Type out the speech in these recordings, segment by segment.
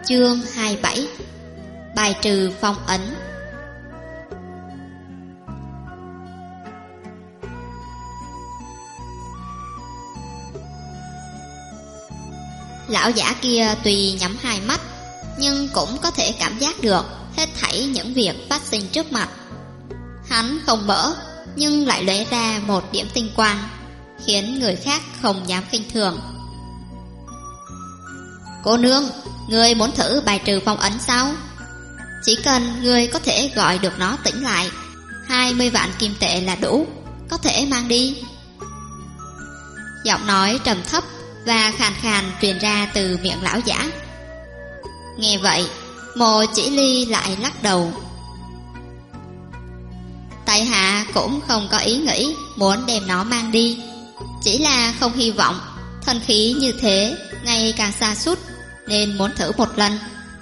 Chương 27. Bài trừ phong ấn. Lão giả kia tuy nhắm hai mắt, nhưng cũng có thể cảm giác được hết thảy những việc phát sinh trước mặt. Hắn không mở, nhưng lại lóe ra một điểm tinh quang, khiến người khác không dám khinh thường. Cô nương, ngươi muốn thử bài trừ phong ấn sao? Chỉ cần ngươi có thể gọi được nó tỉnh lại, 20 vạn kim tệ là đủ, có thể mang đi. Giọng nói trầm thấp và khàn khàn truyền ra từ miệng lão giả. Nghe vậy, Mộ Chỉ Ly lại lắc đầu. Tại hạ cũng không có ý nghĩ muốn đem nó mang đi, chỉ là không hy vọng thần khí như thế ngày càng sa sút, nên muốn thử một lần.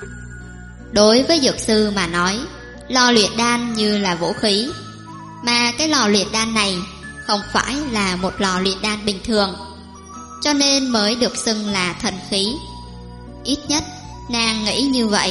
Đối với dược sư mà nói, lò luyện đan như là vũ khí, mà cái lò luyện đan này không phải là một lò luyện đan bình thường, cho nên mới được xưng là thần khí. Ít nhất nàng nghĩ như vậy.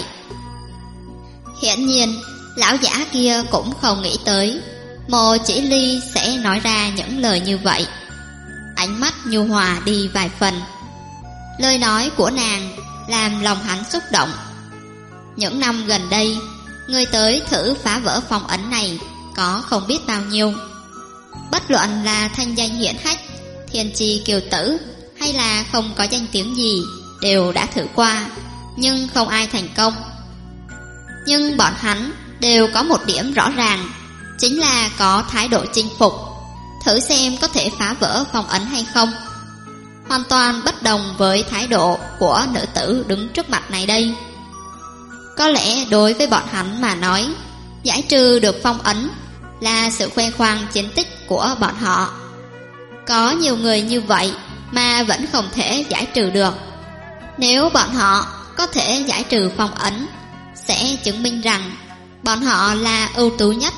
Hiển nhiên lão giả kia cũng không nghĩ tới Mộ Chỉ Ly sẽ nói ra những lời như vậy. Ánh mắt nhu hòa đi vài phần. Lời nói của nàng làm lòng hắn xúc động. Những năm gần đây, người tới thử phá vỡ phong ấn này có không biết bao nhiêu. Bất luận là thanh danh hiển hách, thiên chi kiều tử, hay là không có danh tiếng gì, đều đã thử qua, nhưng không ai thành công. Nhưng bọn hắn đều có một điểm rõ ràng, chính là có thái độ chinh phục, thử xem có thể phá vỡ phong ấn hay không. Hoàn toàn bất đồng với thái độ của nữ tử đứng trước mặt này đây. Có lẽ đối với bọn hắn mà nói, giải trừ được phong ấn là sự khoe khoang chiến tích của bọn họ. Có nhiều người như vậy mà vẫn không thể giải trừ được. Nếu bọn họ có thể giải trừ phong ấn, sẽ chứng minh rằng bọn họ là ưu tú nhất.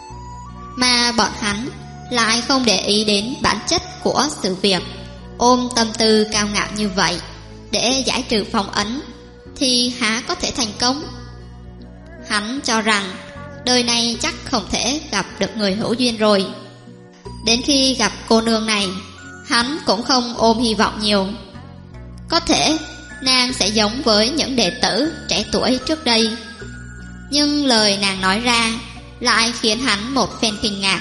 Mà bọn hắn lại không để ý đến bản chất của sự việc, ôm tâm tư cao ngạo như vậy để giải trừ phong ấn, thì há có thể thành công. Hắn cho rằng đời này chắc không thể gặp được người hữu duyên rồi. Đến khi gặp cô nương này, hắn cũng không ôm hy vọng nhiều. Có thể nàng sẽ giống với những đệ tử trẻ tuổi trước đây. Nhưng lời nàng nói ra lại khiến hắn một phen kinh ngạc.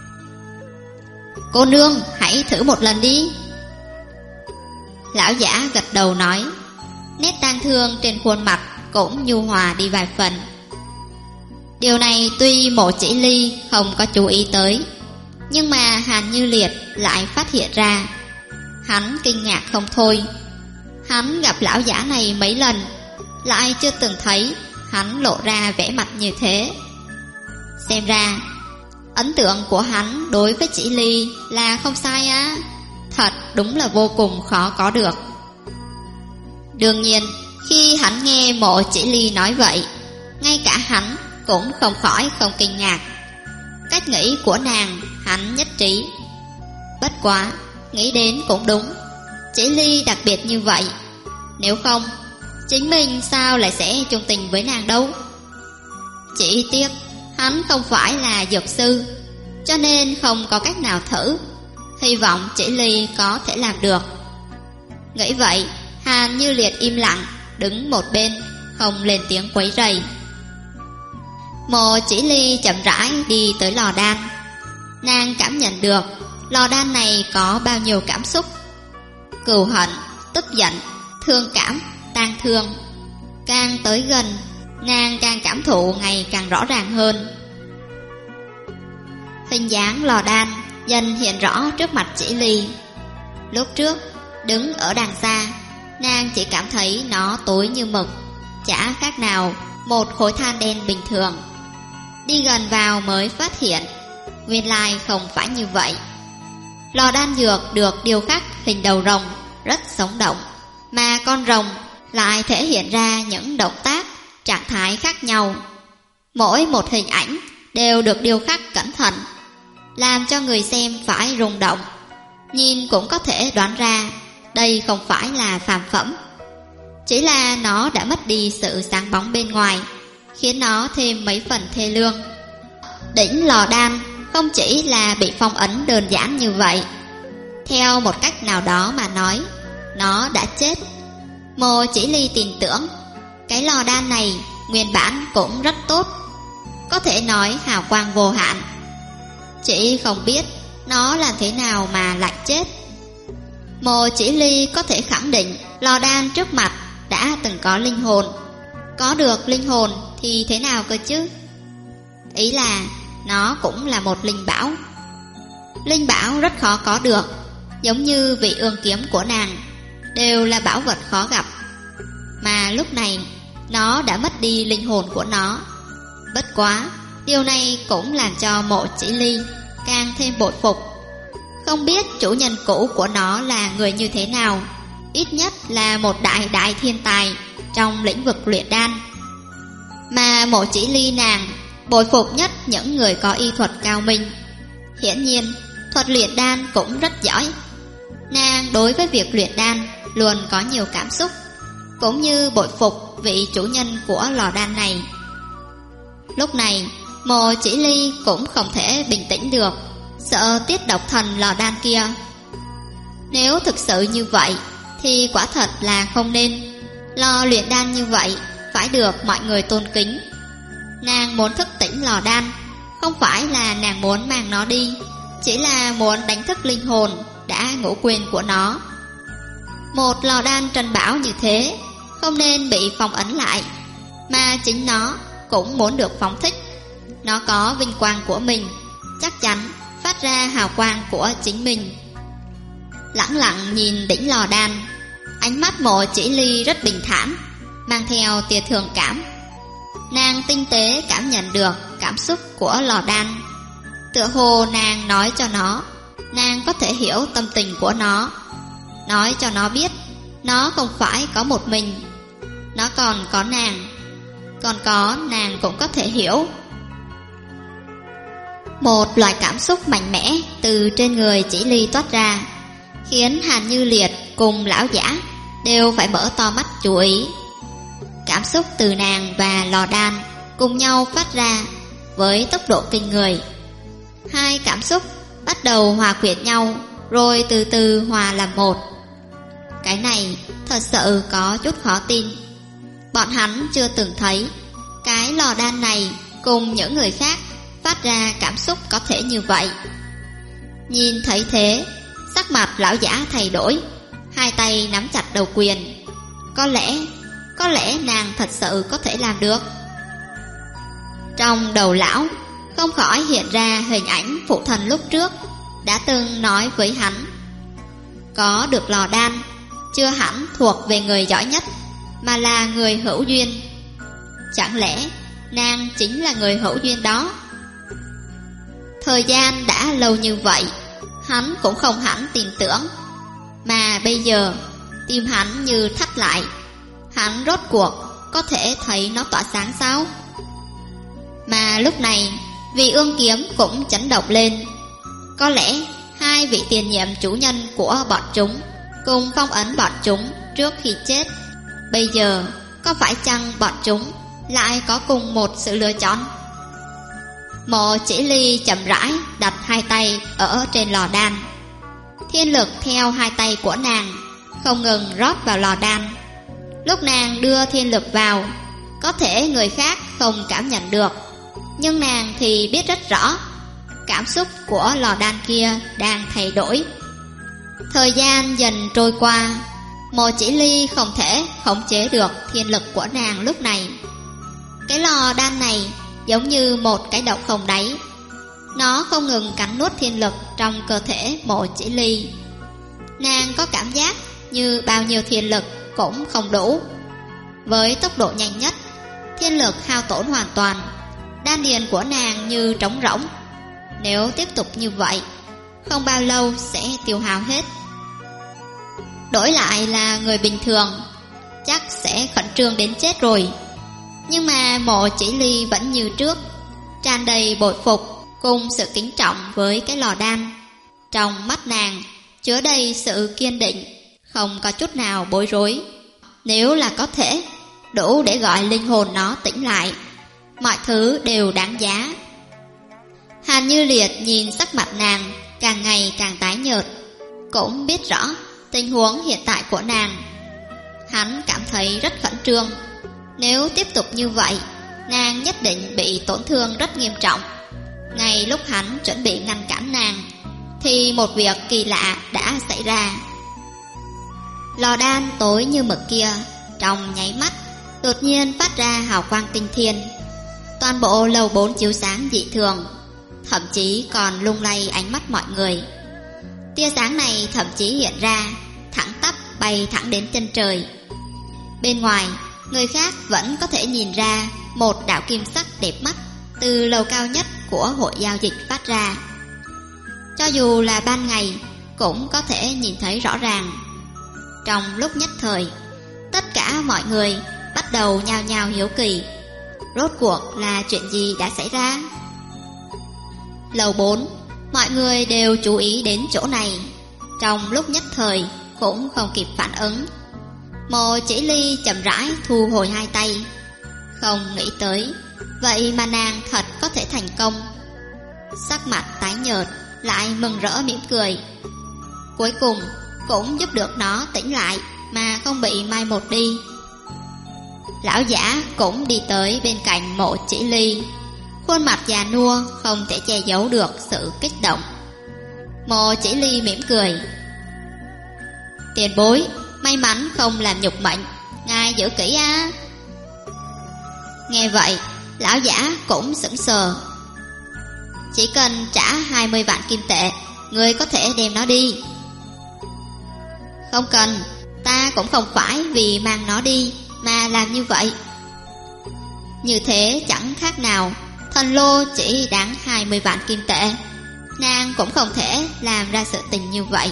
Cô nương, hãy thử một lần đi. Lão giả gật đầu nói, nét tang thương trên khuôn mặt cũng nhu hòa đi vài phần. Điều này tuy Mộ Chỉ Ly không có chú ý tới, nhưng mà Hàn Như Liệt lại phát hiện ra. Hắn kinh ngạc không thôi. Hắn gặp lão giả này mấy lần, lại chưa từng thấy hắn lộ ra vẻ mặt như thế. Xem ra ấn tượng của hắn đối với Chỉ Ly là không sai á. Thật đúng là vô cùng khó có được. Đương nhiên, khi hắn nghe Mộ Chỉ Ly nói vậy, ngay cả hắn cũng không khỏi không kinh ngạc. Cách nghĩ của nàng hắn nhất trí. Bất quá, nghĩ đến cũng đúng, Chỉ Ly đặc biệt như vậy, nếu không, chính mình sao lại sẽ chung tình với nàng đâu. Chỉ tiếc hắn không phải là dược sư, cho nên không có cách nào thử. Hy vọng Chỉ Ly có thể làm được. Nghĩ vậy, Hàn Như Liệt im lặng đứng một bên, không lên tiếng quấy rầy. Mộ Chỉ Ly chậm rãi đi tới lò đan. Nàng cảm nhận được lò đan này có bao nhiêu cảm xúc: cừu hận, tức giận, thương cảm, tang thương. Càng tới gần, nàng càng cảm thụ ngày càng rõ ràng hơn. Hình dáng lò đan dần hiện rõ trước mặt Chỉ Ly. Lúc trước, đứng ở đằng xa, nàng chỉ cảm thấy nó tối như mực, chả khác nào một khối than đen bình thường. Đi gần vào mới phát hiện, nguyên lai không phải như vậy. Lò đan dược được điêu khắc hình đầu rồng, rất sống động, mà con rồng lại thể hiện ra những động tác, trạng thái khác nhau. Mỗi một hình ảnh đều được điêu khắc cẩn thận, làm cho người xem phải rung động. Nhìn cũng có thể đoán ra đây không phải là phàm phẩm. Chỉ là nó đã mất đi sự sáng bóng bên ngoài, khiến nó thêm mấy phần thê lương. Đỉnh lò đan không chỉ là bị phong ấn đơn giản như vậy. Theo một cách nào đó mà nói, nó đã chết. Mộ Chỉ Ly tin tưởng cái lò đan này nguyên bản cũng rất tốt, có thể nói hào quang vô hạn. Chỉ không biết nó làm thế nào mà lại chết. Mộ Chỉ Ly có thể khẳng định lò đan trước mặt đã từng có linh hồn. Có được linh hồn thì thế nào cơ chứ? Ý là nó cũng là một linh bảo. Linh bảo rất khó có được, giống như vị ương kiếm của nàng, đều là bảo vật khó gặp. Mà lúc này nó đã mất đi linh hồn của nó. Bất quá, điều này cũng làm cho Mộ Chỉ Ly càng thêm bội phục. Không biết chủ nhân cũ của nó là người như thế nào, ít nhất là một đại thiên tài trong lĩnh vực luyện đan. Mà Mộ Chỉ Ly nàng bội phục nhất những người có y thuật cao minh. Hiển nhiên, thuật luyện đan cũng rất giỏi. Nàng đối với việc luyện đan luôn có nhiều cảm xúc, cũng như bội phục vị chủ nhân của lò đan này. Lúc này, Mộ Chỉ Ly cũng không thể bình tĩnh được, sợ tiết độc thần lò đan kia. Nếu thực sự như vậy thì quả thật là không nên. Lò luyện đan như vậy phải được mọi người tôn kính. Nàng muốn thức tỉnh lò đan, không phải là nàng muốn mang nó đi, chỉ là muốn đánh thức linh hồn đã ngủ quên của nó. Một lò đan trân bảo như thế không nên bị phong ấn lại, mà chính nó cũng muốn được phóng thích. Nó có vinh quang của mình, chắc chắn phát ra hào quang của chính mình. Lẳng lặng nhìn đỉnh lò đan, ánh mắt Mộ Chỉ Ly rất bình thản, mang theo tia thương cảm. Nàng tinh tế cảm nhận được cảm xúc của lò đan. Tựa hồ nàng nói cho nó, nàng có thể hiểu tâm tình của nó, nói cho nó biết nó không phải có một mình, nó còn có nàng, còn có nàng cũng có thể hiểu. Một loại cảm xúc mạnh mẽ từ trên người Chỉ Ly toát ra, khiến Hàn Như Liệt cùng lão giả đều phải mở to mắt chú ý. Cảm xúc từ nàng và lò đan cùng nhau phát ra với tốc độ kinh người. Hai cảm xúc bắt đầu hòa quyện nhau, rồi từ từ hòa làm một. Cái này thật sự có chút khó tin. Bọn hắn chưa từng thấy cái lò đan này cùng những người khác phát ra cảm xúc có thể như vậy. Nhìn thấy thế, sắc mặt lão giả thay đổi, hai tay nắm chặt đầu quyền. Có lẽ nàng thật sự có thể làm được. Trong đầu lão không khỏi hiện ra hình ảnh phụ thần lúc trước đã từng nói với hắn, có được lò đan chưa hẳn thuộc về người giỏi nhất, mà là người hữu duyên. Chẳng lẽ nàng chính là người hữu duyên đó? Thời gian đã lâu như vậy, hắn cũng không hẳn tin tưởng. Mà bây giờ tim hắn như thắt lại. Hắn rốt cuộc có thể thấy nó tỏa sáng sao? Mà lúc này vị ương kiếm cũng chấn động lên. Có lẽ hai vị tiền nhiệm chủ nhân của bọn chúng cùng phong ấn bọn chúng trước khi chết. Bây giờ có phải chăng bọn chúng lại có cùng một sự lựa chọn? Mộ Chỉ Ly chậm rãi đặt hai tay ở trên lò đan. Thiên lực theo hai tay của nàng không ngừng rót vào lò đan. Lúc nàng đưa thiên lực vào, có thể người khác không cảm nhận được, nhưng nàng thì biết rất rõ cảm xúc của lò đan kia đang thay đổi. Thời gian dần trôi qua, Mộ Chỉ Ly không thể khống chế được thiên lực của nàng lúc này. Cái lò đan này giống như một cái động không đáy. Nó không ngừng cắn nuốt thiên lực trong cơ thể Mộ Chỉ Ly. Nàng có cảm giác như bao nhiêu thiên lực cũng không đủ. Với tốc độ nhanh nhất, thiên lực hao tổn hoàn toàn. Đan điền của nàng như trống rỗng. Nếu tiếp tục như vậy, không bao lâu sẽ tiêu hao hết. Đổi lại là người bình thường, chắc sẽ khẩn trương đến chết rồi. Nhưng mà Mộ Chỉ Ly vẫn như trước, tràn đầy bội phục cùng sự kính trọng với cái lò đan. Trong mắt nàng chứa đầy sự kiên định, không có chút nào bối rối. Nếu là có thể, đủ để gọi linh hồn nó tỉnh lại, mọi thứ đều đáng giá. Hàn Như Liệt nhìn sắc mặt nàng càng ngày càng tái nhợt, cũng biết rõ tình huống hiện tại của nàng. Hắn cảm thấy rất khẩn trương. Nếu tiếp tục như vậy, nàng nhất định bị tổn thương rất nghiêm trọng. Ngay lúc hắn chuẩn bị ngăn cản nàng, thì một việc kỳ lạ đã xảy ra. Lò đan tối như mực kia trong nháy mắt đột nhiên phát ra hào quang tinh thiên. Toàn bộ lầu 4 chiếu sáng dị thường, thậm chí còn lung lay ánh mắt mọi người. Tia sáng này thậm chí hiện ra thẳng tắp bay thẳng đến chân trời. Bên ngoài, người khác vẫn có thể nhìn ra một đạo kim sắc đẹp mắt từ lầu cao nhất của hội giao dịch phát ra. Cho dù là ban ngày cũng có thể nhìn thấy rõ ràng. Trong lúc nhất thời, tất cả mọi người bắt đầu nhao nhao hiếu kỳ, rốt cuộc là chuyện gì đã xảy ra. Lầu 4, mọi người đều chú ý đến chỗ này. Trong lúc nhất thời cũng không kịp phản ứng. Mộ Chỉ Ly chậm rãi thu hồi hai tay. Không nghĩ tới, vậy mà nàng thật có thể thành công. Sắc mặt tái nhợt lại mừng rỡ mỉm cười. Cuối cùng cũng giúp được nó tỉnh lại mà không bị mai một đi. Lão giả cũng đi tới bên cạnh Mộ Chỉ Ly, khuôn mặt già nua không thể che giấu được sự kích động. Mộ Chỉ Ly mỉm cười. Tiền bối, may mắn không làm nhục mệnh, ngài giữ kỹ á. Nghe vậy, lão giả cũng sững sờ. Chỉ cần trả 20 vạn kim tệ, ngươi có thể đem nó đi. Không cần, ta cũng không phải vì mang nó đi mà làm như vậy. Như thế chẳng khác nào thần lô chỉ đáng 20 vạn kim tệ, nàng cũng không thể làm ra sự tình như vậy.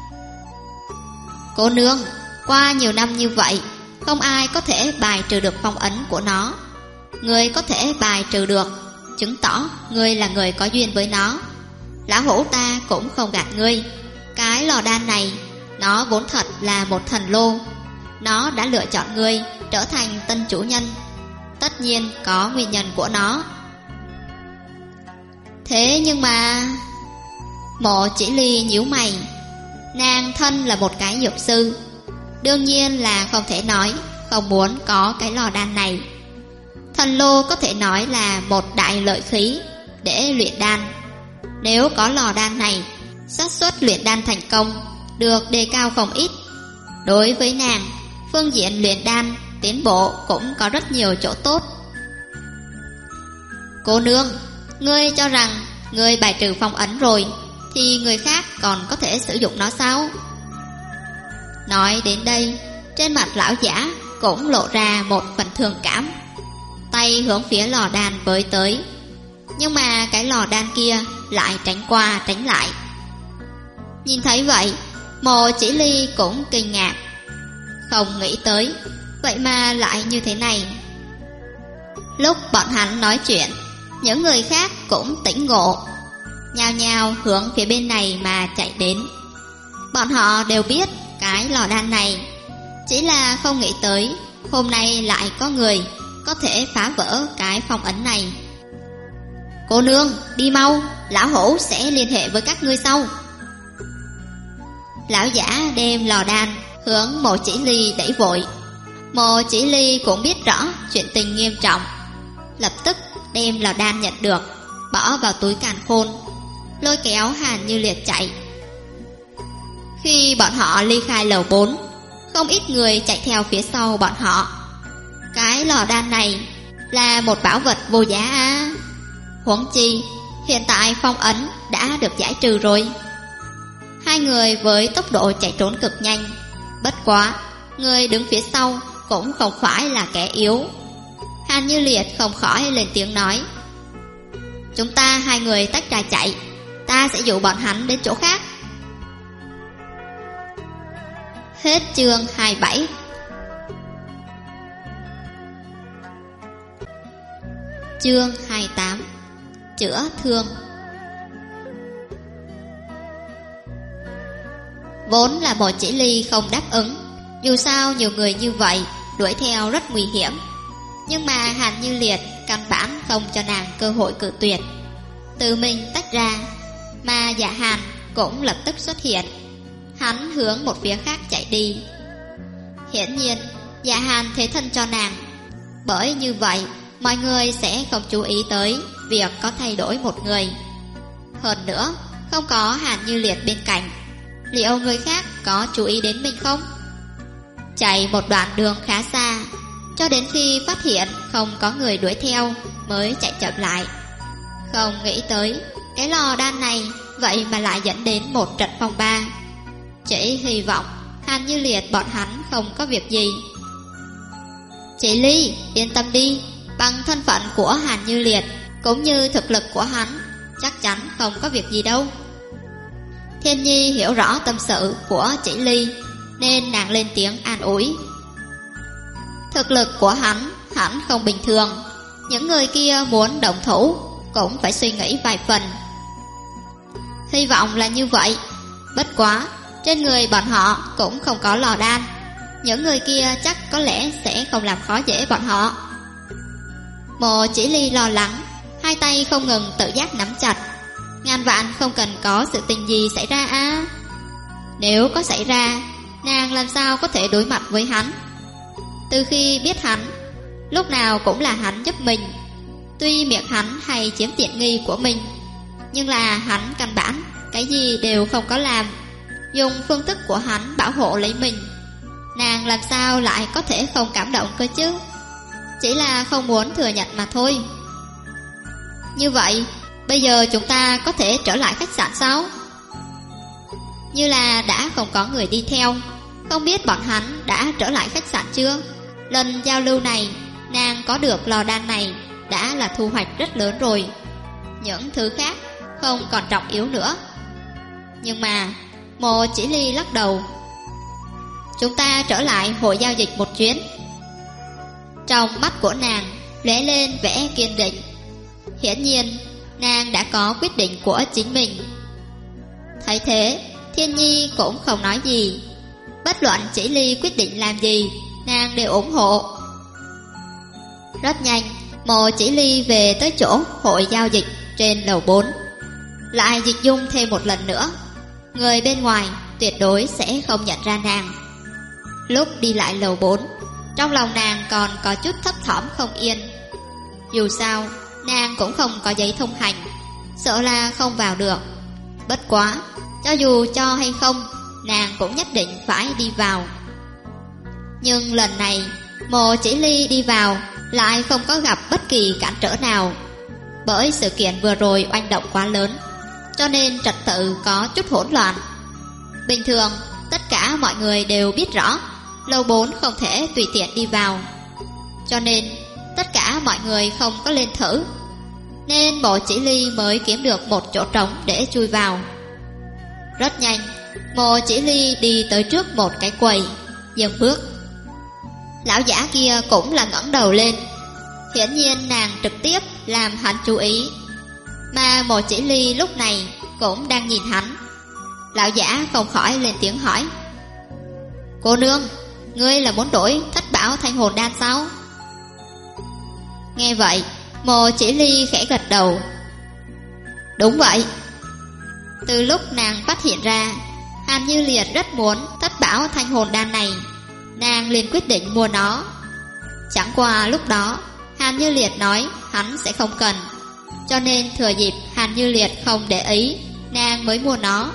Cô nương, qua nhiều năm như vậy, không ai có thể bài trừ được phong ấn của nó. Ngươi có thể bài trừ được, chứng tỏ ngươi là người có duyên với nó. Lão hữu ta cũng không gạt ngươi. Cái lò đan này, nó vốn thật là một thần lô. Nó đã lựa chọn ngươi trở thành tân chủ nhân, tất nhiên có nguyên nhân của nó. Thế nhưng mà... Mộ Chỉ Ly nhíu mày. Nàng thân là một cái dược sư, đương nhiên là không thể nói không muốn có cái lò đan này. Thần lô có thể nói là một đại lợi khí để luyện đan. Nếu có lò đan này, xác suất luyện đan thành công được đề cao không ít. Đối với nàng, phương diện luyện đan tiến bộ cũng có rất nhiều chỗ tốt. Cô nương, ngươi cho rằng ngươi bài trừ phong ấn rồi thì người khác còn có thể sử dụng nó sao? Nói đến đây, trên mặt lão giả cũng lộ ra một phần thương cảm. Tay hướng phía lò đan với tới, nhưng mà cái lò đan kia lại tránh qua tránh lại. Nhìn thấy vậy, Mộ Chỉ Ly cũng kinh ngạc. Không nghĩ tới, vậy mà lại như thế này. Lúc bọn hắn nói chuyện, những người khác cũng tỉnh ngộ, nhao nhao hướng phía bên này mà chạy đến. Bọn họ đều biết cái lò đan này, chỉ là không nghĩ tới hôm nay lại có người có thể phá vỡ cái phong ấn này. Cô nương, đi mau, lão hổ sẽ liên hệ với các ngươi sau. Lão giả đem lò đan hướng Mộ Chỉ Ly đẩy vội. Mộ Chỉ Ly cũng biết rõ chuyện tình nghiêm trọng, lập tức đem lò đan nhận được, bỏ vào túi càn khôn, lôi kéo Hàn Như Liệt chạy. Khi bọn họ ly khai lầu 4, không ít người chạy theo phía sau bọn họ. Cái lò đan này là một bảo vật vô giá á. Huống chi hiện tại phong ấn đã được giải trừ rồi. Hai người với tốc độ chạy trốn cực nhanh, bất quá người đứng phía sau cũng không phải là kẻ yếu. Hàn Như Liệt không khỏi lên tiếng nói: chúng ta hai người tách ra chạy, ta sẽ dụ bọn hắn đến chỗ khác. Hết chương 27. Chương 28. Chữa thương. Vốn là Mộ Chỉ Ly không đáp ứng, Dù sao nhiều người như vậy đuổi theo rất nguy hiểm, nhưng mà Hàn Như Liệt căn bản không cho nàng cơ hội cự tuyệt, tự mình tách ra. Mà Dạ Hàn cũng lập tức xuất hiện. Hắn hướng một phía khác chạy đi. Hiển nhiên Dạ Hàn thế thân cho nàng, bởi như vậy mọi người sẽ không chú ý tới việc có thay đổi một người. Hơn nữa, không có Hàn Như Liệt bên cạnh, liệu người khác có chú ý đến mình không? Chạy một đoạn đường khá xa, cho đến khi phát hiện không có người đuổi theo mới chạy chậm lại. Không nghĩ tới cái lò đan này vậy mà lại dẫn đến một trận phong ba. Chỉ hy vọng Hàn Như Liệt bọn hắn không có việc gì. Chị Ly yên tâm đi, bằng thân phận của Hàn Như Liệt cũng như thực lực của hắn, chắc chắn không có việc gì đâu. Thiên Nhi hiểu rõ tâm sự của chị Ly, nên nàng lên tiếng an ủi. Thực lực của hắn hẳn không bình thường, những người kia muốn động thủ cũng phải suy nghĩ vài phần. Hy vọng là như vậy. Bất quá trên người bọn họ cũng không có lò đan, những người kia chắc có lẽ sẽ không làm khó dễ bọn họ. Mộ Chỉ Ly lo lắng, hai tay không ngừng tự giác nắm chặt. Ngàn vạn không cần có sự tình gì xảy ra à. Nếu có xảy ra, nàng làm sao có thể đối mặt với hắn? Từ khi biết hắn, lúc nào cũng là hắn giúp mình. Tuy miệng hắn hay chiếm tiện nghi của mình, nhưng là hắn căn bản cái gì đều không có làm, dùng phương thức của hắn bảo hộ lấy mình. Nàng làm sao lại có thể không cảm động cơ chứ? Chỉ là không muốn thừa nhận mà thôi. Như vậy bây giờ chúng ta có thể trở lại khách sạn sao? Như là đã không có người đi theo, không biết bọn hắn đã trở lại khách sạn chưa? Lần giao lưu này, nàng có được lò đan này đã là thu hoạch rất lớn rồi. Những thứ khác không còn trọng yếu nữa. Nhưng mà Mộ Chỉ Ly lắc đầu. Chúng ta trở lại hội giao dịch một chuyến. Trong mắt của nàng lóe lên vẻ kiên định. Hiển nhiên nàng đã có quyết định của chính mình. Thấy thế, Thiên Nhi cũng không nói gì. Bất luận Chỉ Ly quyết định làm gì, nàng đều ủng hộ. Rất nhanh, Mộ Chỉ Ly về tới chỗ hội giao dịch trên lầu 4. Lại dịch dung thêm một lần nữa. Người bên ngoài tuyệt đối sẽ không nhận ra nàng. Lúc đi lại lầu 4, trong lòng nàng còn có chút thấp thỏm không yên. Dù sao nàng cũng không có giấy thông hành, sợ là không vào được. Bất quá, cho dù cho hay không, nàng cũng nhất định phải đi vào. Nhưng lần này Mộ Chỉ Ly đi vào lại không có gặp bất kỳ cản trở nào. Bởi sự kiện vừa rồi oanh động quá lớn, cho nên trật tự có chút hỗn loạn. Bình thường tất cả mọi người đều biết rõ lầu 4 không thể tùy tiện đi vào, cho nên tất cả mọi người không có lên thử, nên Mộ Chỉ Ly mới kiếm được một chỗ trống để chui vào. Rất nhanh, Mộ Chỉ Ly đi tới trước một cái quầy, dừng bước. Lão giả kia cũng là ngẩng đầu lên. Hiển nhiên nàng trực tiếp làm hắn chú ý, mà Mộ Chỉ Ly lúc này cũng đang nhìn hắn. Lão giả không khỏi lên tiếng hỏi: Cô nương, ngươi là muốn đổi Thất Bảo Thanh Hồn Đan sao? Nghe vậy, Mộ Chỉ Ly khẽ gật đầu. Đúng vậy. Từ lúc nàng phát hiện ra Hàn Như Liệt rất muốn Thất Bảo Thanh Hồn Đan này, nàng liền quyết định mua nó. Chẳng qua lúc đó Hàn Như Liệt nói hắn sẽ không cần, cho nên thừa dịp Hàn Như Liệt không để ý, nàng mới mua nó.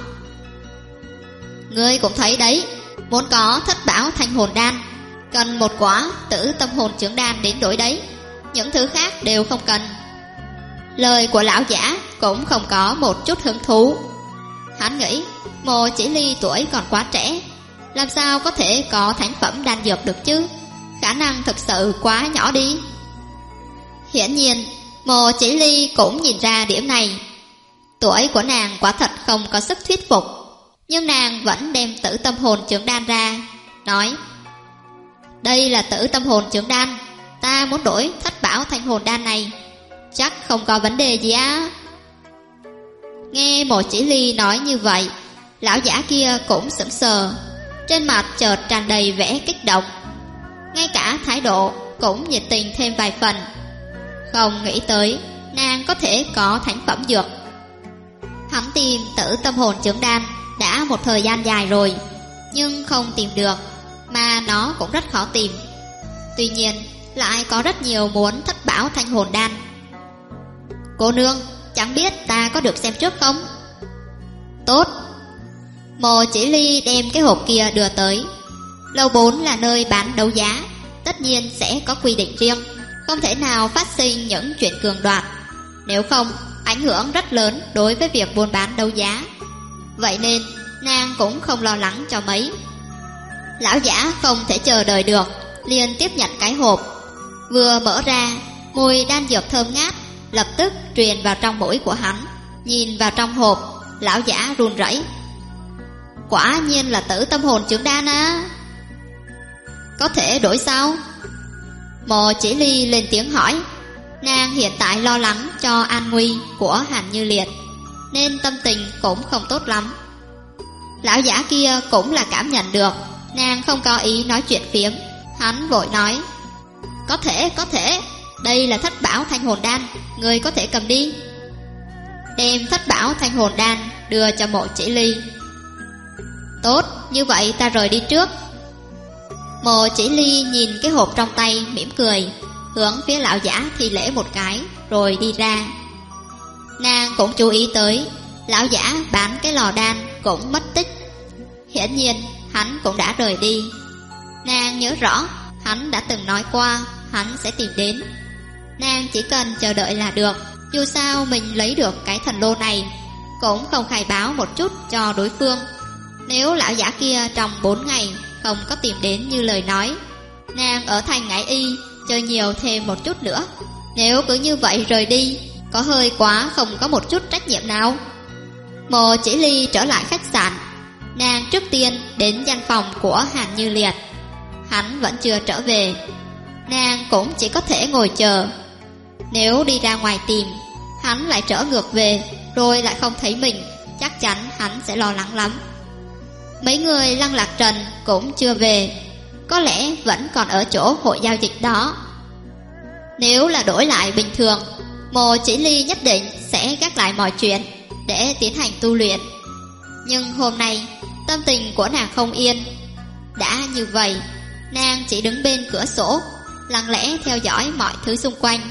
Ngươi cũng thấy đấy, muốn có Thất Bảo Thanh Hồn Đan cần một quả Tử Tâm Hồn Chướng Đan đến đổi đấy, những thứ khác đều không cần. Lời của lão giả cũng không có một chút hứng thú. Hắn nghĩ Mộ Chỉ Ly tuổi còn quá trẻ, làm sao có thể có thánh phẩm đan dược được chứ? Khả năng thực sự quá nhỏ đi. Hiển nhiên Mộ Chỉ Ly cũng nhìn ra điểm này. Tuổi của nàng quả thật không có sức thuyết phục, nhưng nàng vẫn đem Tử Tâm Hồn Chướng Đan ra, nói: Đây là Tử Tâm Hồn Chướng Đan, ta muốn đổi Thất Bảo Thanh Hồn Đan này, chắc không có vấn đề gì á. Nghe Mộ Chỉ Ly nói như vậy, lão giả kia cũng sững sờ. trên mặt chợt tràn đầy vẻ kích động. Ngay cả thái độ cũng nhiệt tình thêm vài phần. Không nghĩ tới nàng có thể có thánh phẩm dược. Hắn tìm Tử Tâm Hồn Chứng Đan đã một thời gian dài rồi, nhưng không tìm được, mà nó cũng rất khó tìm. Tuy nhiên lại có rất nhiều muốn thất bảo thanh hồn đan. Cô nương, chẳng biết ta có được xem trước không? Tốt. Mộ Chỉ Ly đem cái hộp kia đưa tới. Lầu 4 là nơi bán đấu giá, tất nhiên sẽ có quy định riêng, không thể nào phát sinh những chuyện cường đoạt, nếu không ảnh hưởng rất lớn đối với việc buôn bán đấu giá. Vậy nên nàng cũng không lo lắng cho mấy. Lão giả không thể chờ đợi được, liền tiếp nhận cái hộp. Vừa mở ra, mùi đan dược thơm ngát lập tức truyền vào trong mũi của hắn. Nhìn vào trong hộp, lão giả run rẩy. Quả nhiên là Tử Tâm Hồn Chứng Đan á. Có thể đổi sao? Mộ Chỉ Ly lên tiếng hỏi. Nàng hiện tại lo lắng cho an nguy của Hàn Như Liệt, nên tâm tình cũng không tốt lắm. Lão giả kia cũng là cảm nhận được nàng không có ý nói chuyện phiếm. Hắn vội nói, có thể, đây là thất bảo thanh hồn đan, người có thể cầm đi. Đem thất bảo thanh hồn đan đưa cho Mộ Chỉ Ly. Tốt, như vậy ta rời đi trước. Mộ Chỉ Ly nhìn cái hộp trong tay mỉm cười, hướng phía lão giả thi lễ một cái rồi đi ra. Nàng cũng chú ý tới lão giả bán cái lò đan cũng mất tích. Hiển nhiên hắn cũng đã rời đi. Nàng nhớ rõ hắn đã từng nói qua hắn sẽ tìm đến. Nàng chỉ cần chờ đợi là được. Dù sao mình lấy được cái thần lô này cũng không khai báo một chút cho đối phương. Nếu lão giả kia trong 4 ngày không có tìm đến như lời nói, nàng ở thành Ngải Y chơi nhiều thêm một chút nữa. Nếu cứ như vậy rời đi, có hơi quá không có một chút trách nhiệm nào. Mộ Chỉ Ly trở lại khách sạn. Nàng trước tiên đến văn phòng của Hàn Như Liệt. Hắn vẫn chưa trở về. Nàng cũng chỉ có thể ngồi chờ. Nếu đi ra ngoài tìm, hắn lại trở ngược về rồi lại không thấy mình, chắc chắn hắn sẽ lo lắng lắm. Mấy người Lăng Lạc Trần cũng chưa về, có lẽ vẫn còn ở chỗ hội giao dịch đó. Nếu là đổi lại bình thường, Mộ Chỉ Ly nhất định sẽ gác lại mọi chuyện để tiến hành tu luyện. Nhưng hôm nay tâm tình của nàng không yên. Đã như vậy, nàng chỉ đứng bên cửa sổ, lặng lẽ theo dõi mọi thứ xung quanh.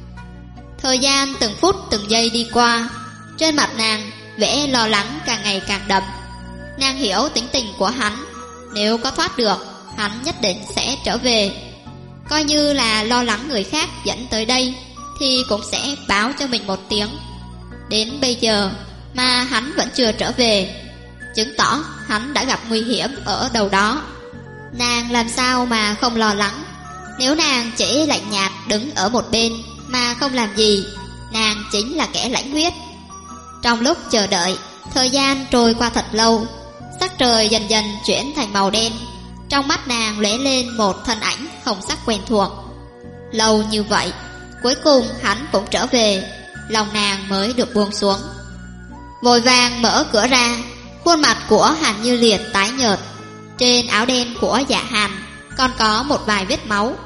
Thời gian từng phút từng giây đi qua, trên mặt nàng vẻ lo lắng càng ngày càng đậm. Nàng hiểu tính tình của hắn, nếu có thoát được, hắn nhất định sẽ trở về. Coi như là lo lắng người khác dẫn tới đây, thì cũng sẽ báo cho mình một tiếng. Đến bây giờ mà hắn vẫn chưa trở về, chứng tỏ hắn đã gặp nguy hiểm ở đâu đó. Nàng làm sao mà không lo lắng? Nếu nàng chỉ lạnh nhạt đứng ở một bên mà không làm gì, nàng chính là kẻ lãnh huyết. Trong lúc chờ đợi, thời gian trôi qua thật lâu. Sắc trời dần dần chuyển thành màu đen. Trong mắt nàng lóe lên một thân ảnh hồng sắc quen thuộc. Lâu như vậy, cuối cùng hắn cũng trở về, lòng nàng mới được buông xuống. Vội vàng mở cửa ra. Khuôn mặt của Hàn Như Liệt tái nhợt, trên áo đen của Dạ Hàn còn có một vài vết máu.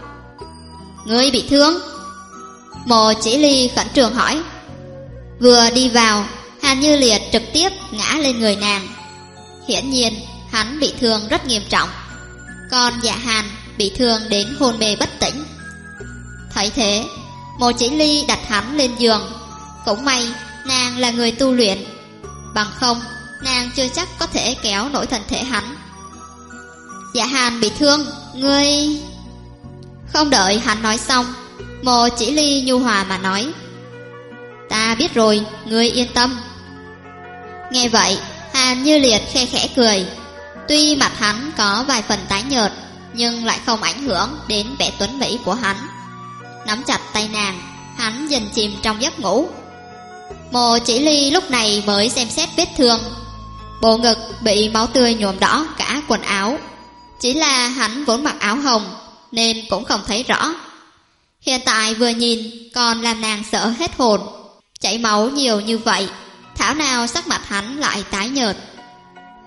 Ngươi bị thương? Mộ Chỉ Ly khẩn trương hỏi. Vừa đi vào, Hàn Như Liệt trực tiếp ngã lên người nàng. Hiển nhiên hắn bị thương rất nghiêm trọng, còn Dạ Hàn bị thương đến hôn mê bất tỉnh. Thấy thế, Mộ Chỉ Ly đặt hắn lên giường. Cũng may nàng là người tu luyện, bằng không nàng chưa chắc có thể kéo nổi thân thể hắn. Dạ Hàn bị thương, ngươi... Không đợi hắn nói xong, Mộ Chỉ Ly nhu hòa mà nói, ta biết rồi, ngươi yên tâm. Nghe vậy, Hàn Như Liệt khe khẽ cười. Tuy mặt hắn có vài phần tái nhợt, nhưng lại không ảnh hưởng đến vẻ tuấn mỹ của hắn. Nắm chặt tay nàng, hắn dần chìm trong giấc ngủ. Mộ Chỉ Ly lúc này mới xem xét vết thương. Bộ ngực bị máu tươi nhuộm đỏ cả quần áo. Chỉ là hắn vốn mặc áo hồng nên cũng không thấy rõ. Hiện tại vừa nhìn còn làm nàng sợ hết hồn. Chảy máu nhiều như vậy, thảo nào sắc mặt hắn lại tái nhợt.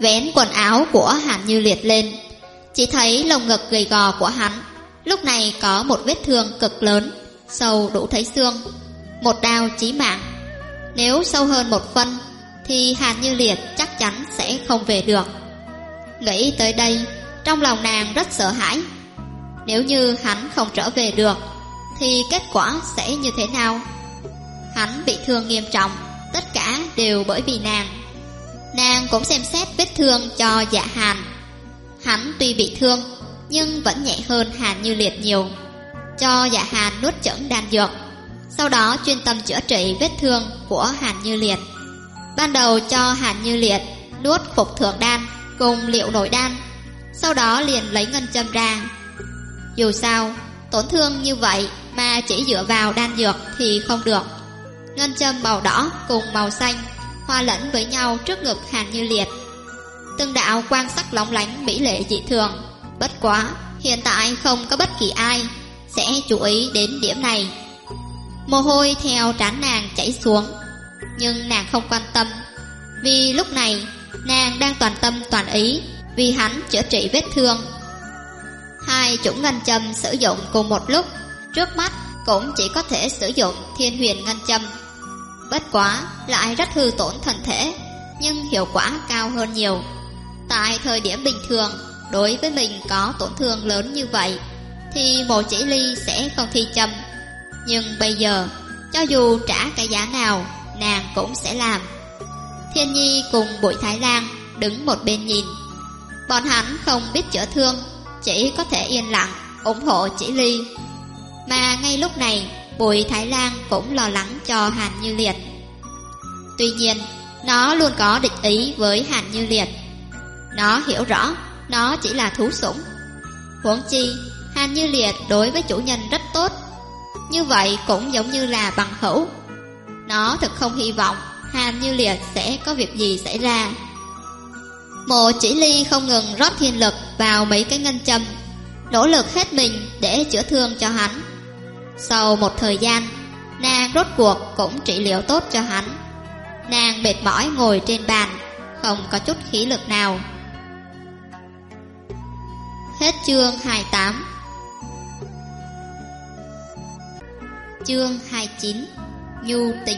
vén quần áo của Hàn Như Liệt lên. Chỉ thấy lồng ngực gầy gò của hắn lúc này có một vết thương cực lớn, sâu đủ thấy xương, một đao chí mạng. Nếu sâu hơn 1 phân thì Hàn Như Liệt chắc chắn sẽ không về được. Nghĩ tới đây, trong lòng nàng rất sợ hãi. Nếu như hắn không trở về được thì kết quả sẽ như thế nào? Hắn bị thương nghiêm trọng, tất cả đều bởi vì nàng. Nàng cũng xem xét vết thương cho Dạ Hàn. Hắn tuy bị thương nhưng vẫn nhẹ hơn Hàn Như Liệt nhiều. Cho Dạ Hàn nuốt chửng đan dược, sau đó chuyên tâm chữa trị vết thương của Hàn Như Liệt. Ban đầu cho Hàn Như Liệt nuốt phục thượng đan cùng liệu nổi đan, sau đó liền lấy ngân châm ra. Dù sao tổn thương như vậy mà chỉ dựa vào đan dược thì không được. Ngân châm màu đỏ cùng màu xanh hòa lẫn với nhau trước ngực Hàn Như Liệt. Từng đạo quang sắc lóng lánh mỹ lệ dị thường. Bất quá hiện tại không có bất kỳ ai sẽ chú ý đến điểm này. Mồ hôi theo trán nàng chảy xuống, nhưng nàng không quan tâm, vì lúc này nàng đang toàn tâm toàn ý vì hắn chữa trị vết thương. 2 chủng ngân châm sử dụng cùng một lúc, trước mắt cũng chỉ có thể sử dụng Thiên Huyền ngân châm. Bất quá lại rất hư tổn thân thể, nhưng hiệu quả cao hơn nhiều. Tại thời điểm bình thường, đối với mình có tổn thương lớn như vậy thì Mộ Chỉ Ly sẽ không thi châm. Nhưng bây giờ, cho dù trả cái giá nào, nàng cũng sẽ làm. Thiên Nhi cùng Bụi Thái Lang đứng một bên nhìn. Bọn hắn không biết chữa thương, chỉ có thể yên lặng ủng hộ Chỉ Ly. Mà ngay lúc này, Bụi Thái Lang cũng lo lắng cho Hàn Như Liệt. Tuy nhiên, nó luôn có địch ý với Hàn Như Liệt. Nó hiểu rõ nó chỉ là thú sủng. Huống chi Hàn Như Liệt đối với chủ nhân rất tốt, như vậy cũng giống như là bằng hữu. Nó thực không hy vọng Hàn Như Liệt sẽ có việc gì xảy ra. Mộ Chỉ Ly không ngừng rót thiên lực vào mấy cái ngân châm, nỗ lực hết mình để chữa thương cho hắn. Sau một thời gian, nàng rốt cuộc cũng trị liệu tốt cho hắn. Nàng mệt mỏi ngồi trên bàn, không có chút khí lực nào. Hết chương 28. Chương 29. Nhu tình.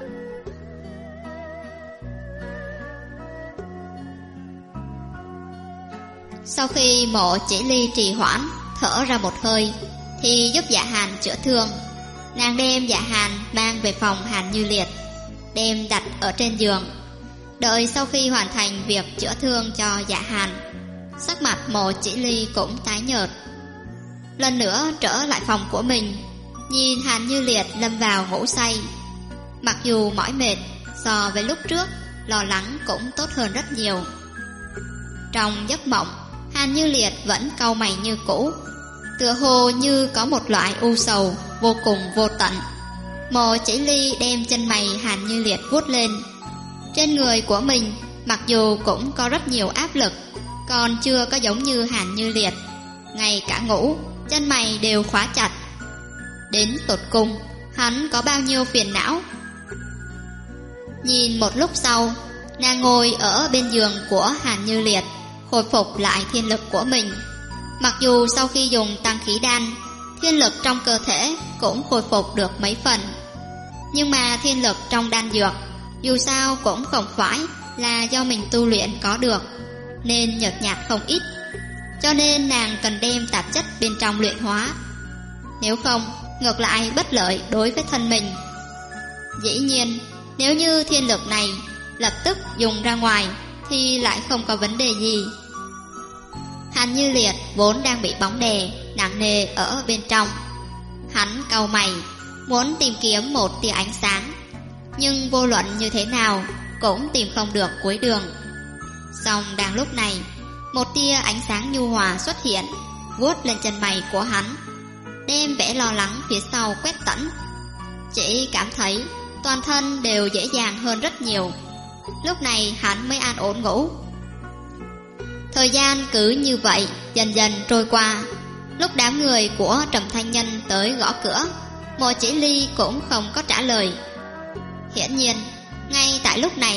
Sau khi Mộ Chỉ Ly trì hoãn, thở ra một hơi thì giúp Dạ Hàn chữa thương. Nàng đem Dạ Hàn mang về phòng Hàn Như Liệt, đem đặt ở trên giường. Đợi sau khi hoàn thành việc chữa thương cho Dạ Hàn, sắc mặt Mộ Chỉ Ly cũng tái nhợt. Lần nữa trở lại phòng của mình, nhìn Hàn Như Liệt lâm vào ngủ say. Mặc dù mỏi mệt, so với lúc trước lo lắng cũng tốt hơn rất nhiều. Trong giấc mộng, Hàn Như Liệt vẫn cau mày như cũ, tựa hồ như có một loại u sầu vô cùng vô tận. Mộ Chỉ Ly đem chân mày Hàn Như Liệt vuốt lên. Trên người của mình mặc dù cũng có rất nhiều áp lực, còn chưa có giống như Hàn Như Liệt, ngay cả ngủ chân mày đều khóa chặt. Đến tột cùng hắn có bao nhiêu phiền não. Nhìn một lúc sau, nàng ngồi ở bên giường của Hàn Như Liệt, khôi phục lại thiên lực của mình. Mặc dù sau khi dùng tăng khí đan, thiên lực trong cơ thể cũng khôi phục được mấy phần, nhưng mà thiên lực trong đan dược dù sao cũng không phải là do mình tu luyện có được, nên nhợt nhạt không ít. Cho nên nàng cần đem tạp chất bên trong luyện hóa, nếu không ngược lại bất lợi đối với thân mình. Dĩ nhiên, nếu như thiên lực này lập tức dùng ra ngoài thì lại không có vấn đề gì. Hàn Như Liệt vốn đang bị bóng đè nặng nề ở bên trong. Hắn cau mày, muốn tìm kiếm một tia ánh sáng, nhưng vô luận như thế nào cũng tìm không được cuối đường. Song đang lúc này, một tia ánh sáng nhu hòa xuất hiện, vuốt lên chân mày của hắn, đem vẻ lo lắng phía sau quét tẩn. Chỉ cảm thấy toàn thân đều dễ dàng hơn rất nhiều. Lúc này hắn mới an ổn ngủ. Thời gian cứ như vậy dần dần trôi qua. Lúc đám người của Trầm Thanh Nhân tới gõ cửa, Mộ Chỉ Ly cũng không có trả lời. Hiển nhiên, ngay tại lúc này,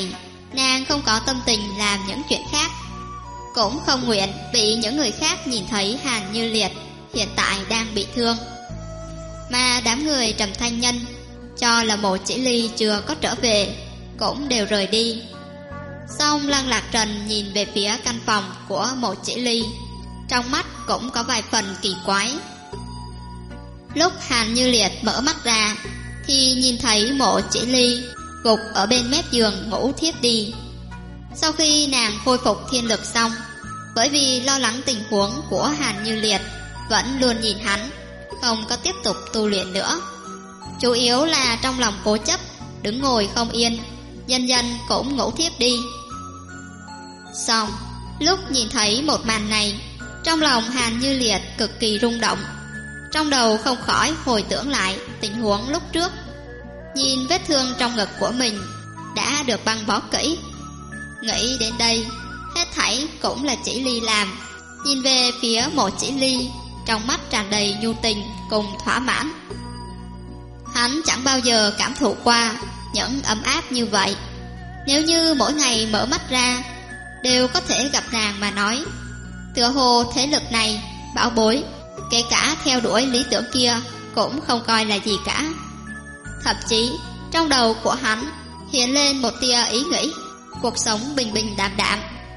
nàng không có tâm tình làm những chuyện khác, cũng không nguyện bị những người khác nhìn thấy Hàn Như Liệt hiện tại đang bị thương. Mà đám người Trầm Thanh Nhân cho là Mộ Chỉ Ly chưa có trở về, cũng đều rời đi. Xong Lăng Lạc Trần nhìn về phía căn phòng của Mộ Chỉ Ly, trong mắt cũng có vài phần kỳ quái. Lúc Hàn Như Liệt mở mắt ra thì nhìn thấy Mộ Chỉ Ly gục ở bên mép giường ngủ thiếp đi. Sau khi nàng khôi phục thiên lực xong, bởi vì lo lắng tình huống của Hàn Như Liệt, vẫn luôn nhìn hắn, không có tiếp tục tu luyện nữa. Chủ yếu là trong lòng cố chấp, đứng ngồi không yên, dần dần cũng ngủ thiếp đi. Xong, lúc nhìn thấy một màn này, trong lòng Hàn Như Liệt cực kỳ rung động. Trong đầu không khỏi hồi tưởng lại tình huống lúc trước. Nhìn vết thương trong ngực của mình đã được băng bó kỹ. Nghĩ đến đây, hết thảy cũng là Chỉ Ly làm. Nhìn về phía Mộ Chỉ Ly, trong mắt tràn đầy nhu tình cùng thỏa mãn. Hắn chẳng bao giờ cảm thụ qua những ấm áp như vậy. Nếu như mỗi ngày mở mắt ra đều có thể gặp nàng mà nói, tựa hồ thế lực này, bảo bối, kể cả theo đuổi lý tưởng kia cũng không coi là gì cả. Thậm chí trong đầu của hắn hiện lên một tia ý nghĩ cuộc sống bình bình đạm đạm.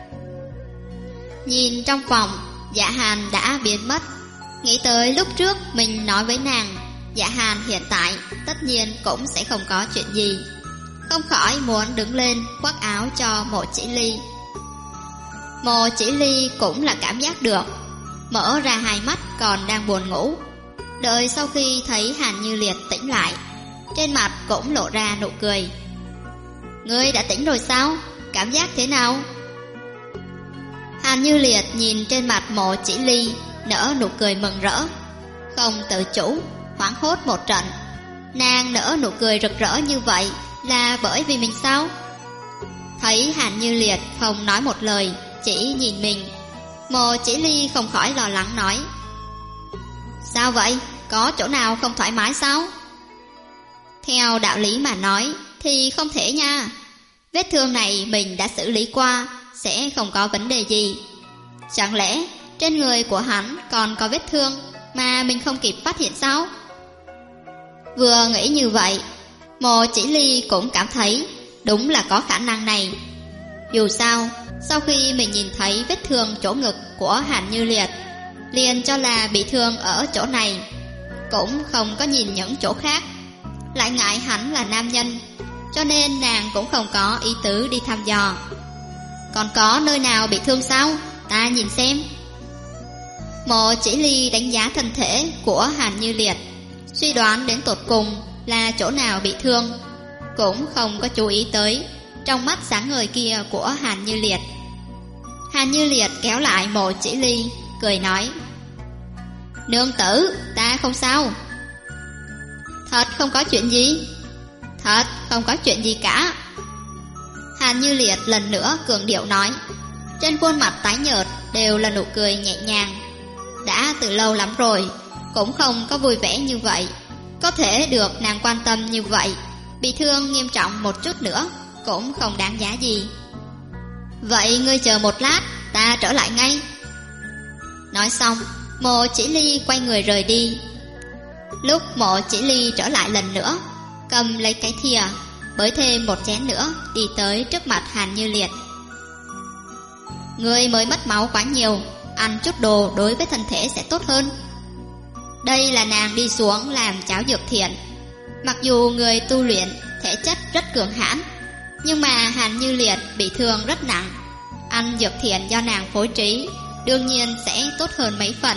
Nhìn trong phòng, Dạ Hàn đã biến mất. Nghĩ tới lúc trước mình nói với nàng, Dạ Hàn hiện tại tất nhiên cũng sẽ không có chuyện gì, không khỏi muốn đứng lên khoác áo cho Mộ Chỉ Ly. Mộ Chỉ Ly cũng là cảm giác được, mở ra hai mắt còn đang buồn ngủ. Đợi sau khi thấy Hàn Như Liệt tỉnh lại, trên mặt cũng lộ ra nụ cười. Ngươi đã tỉnh rồi sao? Cảm giác thế nào? Hàn Như Liệt nhìn trên mặt Mộ Chỉ Ly, nở nụ cười mừng rỡ, không tự chủ, hoảng hốt một trận. Nàng nở nụ cười rực rỡ như vậy là bởi vì mình sao? Thấy Hàn Như Liệt không nói một lời, chỉ nhìn mình, Mộ Chỉ Ly không khỏi lo lắng nói: sao vậy? Có chỗ nào không thoải mái sao? Theo đạo lý mà nói thì không thể nha. Vết thương này mình đã xử lý qua, sẽ không có vấn đề gì. Chẳng lẽ trên người của hắn còn có vết thương mà mình không kịp phát hiện sao? Vừa nghĩ như vậy, Mộ Chỉ Ly cũng cảm thấy đúng là có khả năng này. Dù sao, sau khi mình nhìn thấy vết thương chỗ ngực của Hàn Như Liệt, liền cho là bị thương ở chỗ này, cũng không có nhìn những chỗ khác. Lại ngại hắn là nam nhân, cho nên nàng cũng không có ý tứ đi thăm dò. Còn có nơi nào bị thương sao? Ta nhìn xem. Mộ Chỉ Ly đánh giá thân thể của Hàn Như Liệt, suy đoán đến tột cùng là chỗ nào bị thương, cũng không có chú ý tới trong mắt sáng ngời kia của Hàn Như Liệt. Hàn Như Liệt kéo lại Mộ Chỉ Ly, cười nói: nương tử, ta không sao. Thật không có chuyện gì? Thật không có chuyện gì cả. Hàn Như Liệt lần nữa cường điệu nói, trên khuôn mặt tái nhợt đều là nụ cười nhẹ nhàng. Đã từ lâu lắm rồi, cũng không có vui vẻ như vậy. Có thể được nàng quan tâm như vậy, bị thương nghiêm trọng một chút nữa cũng không đáng giá gì. Vậy ngươi chờ một lát, ta trở lại ngay. Nói xong, Mộ Chỉ Ly quay người rời đi. Lúc Mộ Chỉ Ly trở lại lần nữa, cầm lấy cái thìa, bới thêm một chén nữa, đi tới trước mặt Hàn Như Liệt. Ngươi mới mất máu quá nhiều, ăn chút đồ đối với thân thể sẽ tốt hơn. Đây là nàng đi xuống làm cháo dược thiện. Mặc dù người tu luyện thể chất rất cường hãn, nhưng mà Hàn Như Liệt bị thương rất nặng, ăn dược thiện do nàng phối trí đương nhiên sẽ tốt hơn mấy phần.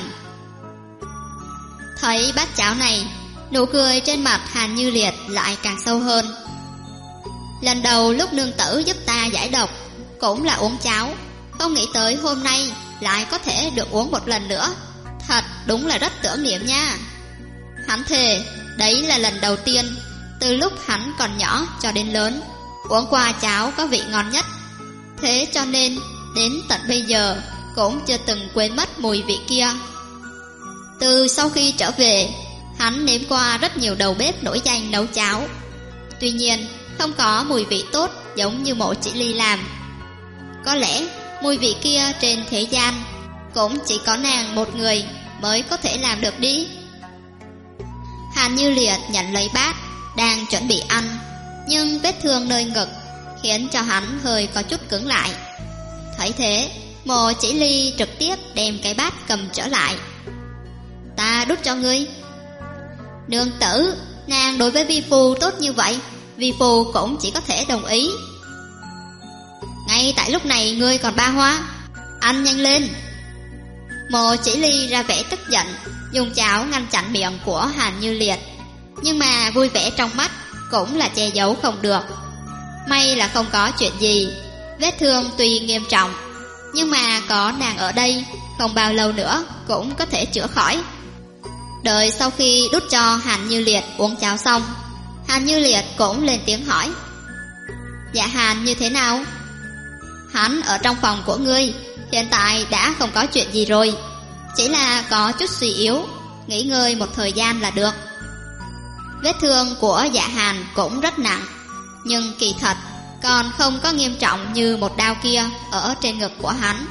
Thấy bát cháo này, nụ cười trên mặt Hàn Như Liệt lại càng sâu hơn. Lần đầu lúc nương tử giúp ta giải độc cũng là uống cháo, không nghĩ tới hôm nay lại có thể được uống một lần nữa. Thật đúng là rất tưởng niệm nha. Hắn thề đấy là lần đầu tiên từ lúc hắn còn nhỏ cho đến lớn uống qua cháo có vị ngon nhất. Thế cho nên đến tận bây giờ cũng chưa từng quên mất mùi vị kia. Từ sau khi trở về, hắn nếm qua rất nhiều đầu bếp nổi danh nấu cháo. Tuy nhiên không có mùi vị tốt giống như Mộ Chỉ Ly làm. Có lẽ mùi vị kia trên thế gian cũng chỉ có nàng một người mới có thể làm được đi. Hàn Như Liệt nhận lấy bát, đang chuẩn bị ăn, nhưng vết thương nơi ngực khiến cho hắn hơi có chút cứng lại. Thấy thế, Mộ Chỉ Ly trực tiếp đem cái bát cầm trở lại. Ta đút cho ngươi. Nương tử, nàng đối với vi phu tốt như vậy, vi phu cũng chỉ có thể đồng ý. Ngay tại lúc này ngươi còn ba hoa, ăn nhanh lên. Mộ Chỉ Ly ra vẻ tức giận, dùng chảo ngăn chặn miệng của Hàn Như Liệt, nhưng mà vui vẻ trong mắt cũng là che giấu không được. May là không có chuyện gì. Vết thương tuy nghiêm trọng, nhưng mà có nàng ở đây, không bao lâu nữa cũng có thể chữa khỏi. Đợi sau khi đút cho Hàn Như Liệt uống cháo xong, Hàn Như Liệt cũng lên tiếng hỏi: Dạ Hàn như thế nào? Hắn ở trong phòng của ngươi, hiện tại đã không có chuyện gì rồi, chỉ là có chút suy yếu, nghỉ ngơi một thời gian là được. Vết thương của Dạ Hàn cũng rất nặng, nhưng kỳ thật còn không có nghiêm trọng như một đao kia ở trên ngực của hắn.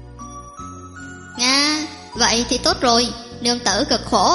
Nga, vậy thì tốt rồi, nương tử cực khổ.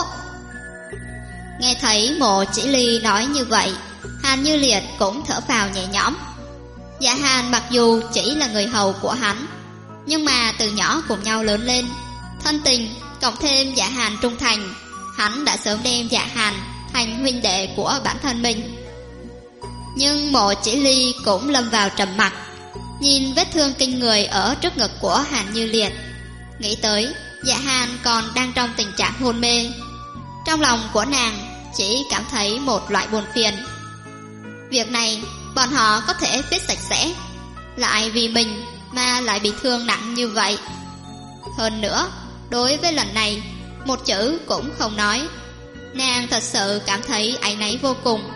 Nghe thấy Mộ Chỉ Ly nói như vậy, Hàn Như Liệt cũng thở phào nhẹ nhõm. Dạ Hàn mặc dù chỉ là người hầu của hắn, nhưng mà từ nhỏ cùng nhau lớn lên, thân tình cộng thêm Dạ Hàn trung thành, hắn đã sớm đem Dạ Hàn thành huynh đệ của bản thân mình. Nhưng Mộ Chỉ Ly cũng lâm vào trầm mặc, nhìn vết thương kinh người ở trước ngực của Hàn Như Liệt, nghĩ tới Dạ Hàn còn đang trong tình trạng hôn mê. Trong lòng của nàng chỉ cảm thấy một loại buồn phiền. Việc này bọn họ có thể viết sạch sẽ, lại vì mình mà lại bị thương nặng như vậy. Hơn nữa, đối với lần này một chữ cũng không nói, nàng thật sự cảm thấy áy náy vô cùng.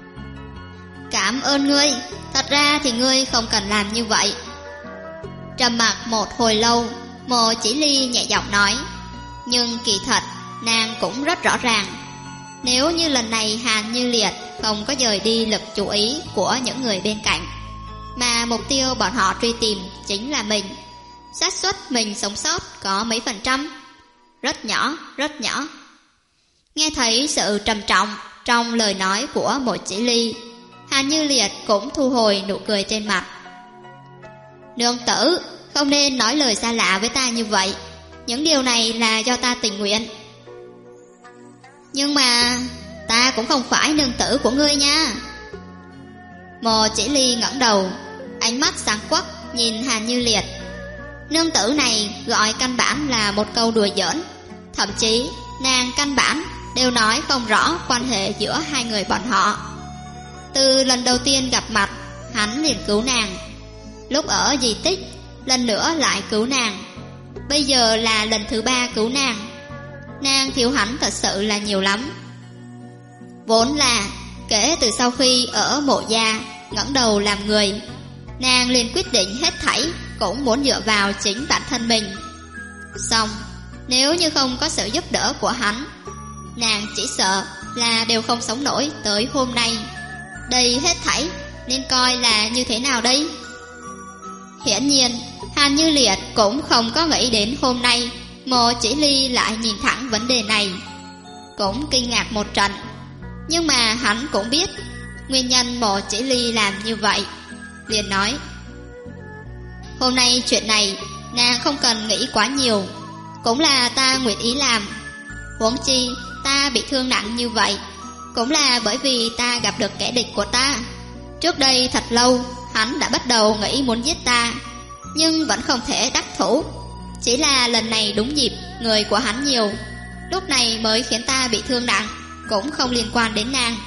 Cảm ơn ngươi, thật ra thì ngươi không cần làm như vậy. Trầm mặc một hồi lâu, Mộ Chỉ Ly nhẹ giọng nói, nhưng kỳ thật nàng cũng rất rõ ràng, nếu như lần này Hàn Như Liệt không có dời đi lực chú ý của những người bên cạnh, mà mục tiêu bọn họ truy tìm chính là mình, xác suất mình sống sót có mấy %? Rất nhỏ, rất nhỏ. Nghe thấy sự trầm trọng trong lời nói của Mộ Chỉ Ly, Hàn Như Liệt cũng thu hồi nụ cười trên mặt. Nương tử, không nên nói lời xa lạ với ta như vậy, những điều này là do ta tình nguyện. Nhưng mà ta cũng không phải nương tử của ngươi nha. Mộ Chỉ Ly ngẩng đầu, ánh mắt sáng quắc nhìn Hàn Như Liệt. Nương tử này gọi căn bản là một câu đùa giỡn, thậm chí nàng căn bản đều nói không rõ quan hệ giữa hai người bọn họ. Từ lần đầu tiên gặp mặt, hắn liền cứu nàng, lúc ở di tích lần nữa lại cứu nàng, bây giờ là lần thứ 3 cứu nàng. Nàng thiếu hắn thật sự là nhiều lắm. Vốn là kể từ sau khi ở Mộ gia ngẩng đầu làm người, nàng liền quyết định hết thảy cũng muốn dựa vào chính bản thân mình. Xong, nếu như không có sự giúp đỡ của hắn, nàng chỉ sợ là đều không sống nổi tới hôm nay. Đây hết thảy nên coi là như thế nào đây? Hiển nhiên Hàn Như Liệt cũng không có nghĩ đến hôm nay Mộ Chỉ Ly lại nhìn thẳng vấn đề này, cũng kinh ngạc một trận. Nhưng mà hắn cũng biết nguyên nhân Mộ Chỉ Ly làm như vậy, liền nói, hôm nay chuyện này nàng không cần nghĩ quá nhiều, cũng là ta nguyện ý làm. Huống chi ta bị thương nặng như vậy cũng là bởi vì ta gặp được kẻ địch của ta. Trước đây thật lâu hắn đã bắt đầu nghĩ muốn giết ta, nhưng vẫn không thể đắc thủ. Chỉ là lần này đúng dịp người của hắn nhiều, lúc này mới khiến ta bị thương nặng, cũng không liên quan đến nàng.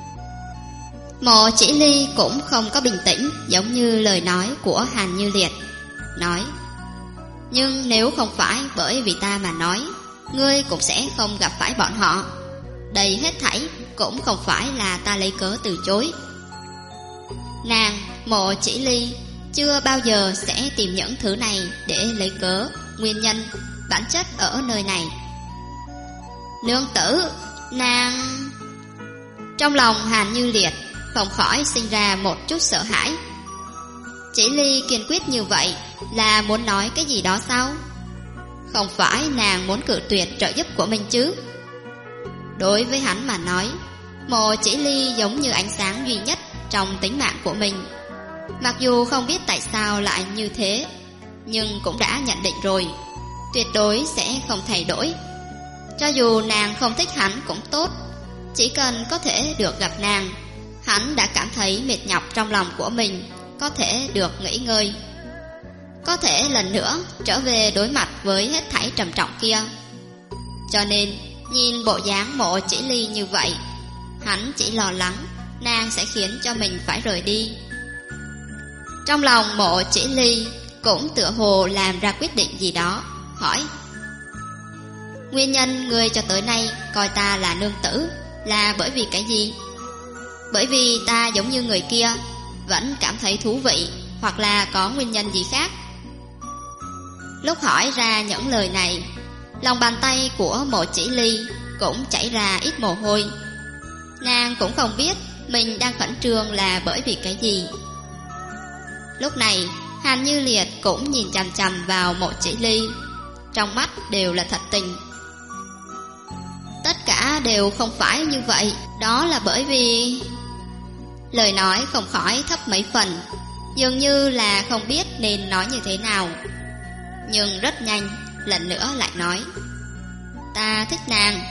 Mộ Chỉ Ly cũng không có bình tĩnh giống như lời nói của Hàn Như Liệt, nói, nhưng nếu không phải bởi vì ta mà nói, ngươi cũng sẽ không gặp phải bọn họ. Đây hết thảy cũng không phải là ta lấy cớ từ chối. Nàng, Mộ Chỉ Ly, chưa bao giờ sẽ tìm những thứ này để lấy cớ, nguyên nhân, bản chất ở nơi này. Nương tử, nàng... Trong lòng Hàn Như Liệt không khỏi sinh ra một chút sợ hãi. Chỉ Ly kiên quyết như vậy là muốn nói cái gì đó sao? Không phải nàng muốn cự tuyệt trợ giúp của mình chứ? Đối với hắn mà nói, Mộ Chỉ Ly giống như ánh sáng duy nhất trong tính mạng của mình. Mặc dù không biết tại sao lại như thế, nhưng cũng đã nhận định rồi, tuyệt đối sẽ không thay đổi. Cho dù nàng không thích hắn cũng tốt, chỉ cần có thể được gặp nàng, hắn đã cảm thấy mệt nhọc trong lòng của mình có thể được nghỉ ngơi, có thể lần nữa trở về đối mặt với hết thảy trầm trọng kia. Cho nên nhìn bộ dáng Mộ Chỉ Ly như vậy, hắn chỉ lo lắng nàng sẽ khiến cho mình phải rời đi. Trong lòng Mộ Chỉ Ly cũng tựa hồ làm ra quyết định gì đó, hỏi: nguyên nhân ngươi cho tới nay coi ta là nương tử là bởi vì cái gì? Bởi vì ta giống như người kia, vẫn cảm thấy thú vị, hoặc là có nguyên nhân gì khác? Lúc hỏi ra những lời này, lòng bàn tay của Mộ Chỉ Ly cũng chảy ra ít mồ hôi. Nàng cũng không biết mình đang khẩn trương là bởi vì cái gì. Lúc này Hàn Như Liệt cũng nhìn chằm chằm vào Mộ Chỉ Ly, trong mắt đều là thật tình. Tất cả đều không phải như vậy, đó là bởi vì... Lời nói không khỏi thấp mấy phần, dường như là không biết nên nói như thế nào. Nhưng rất nhanh, lần nữa lại nói: ta thích nàng.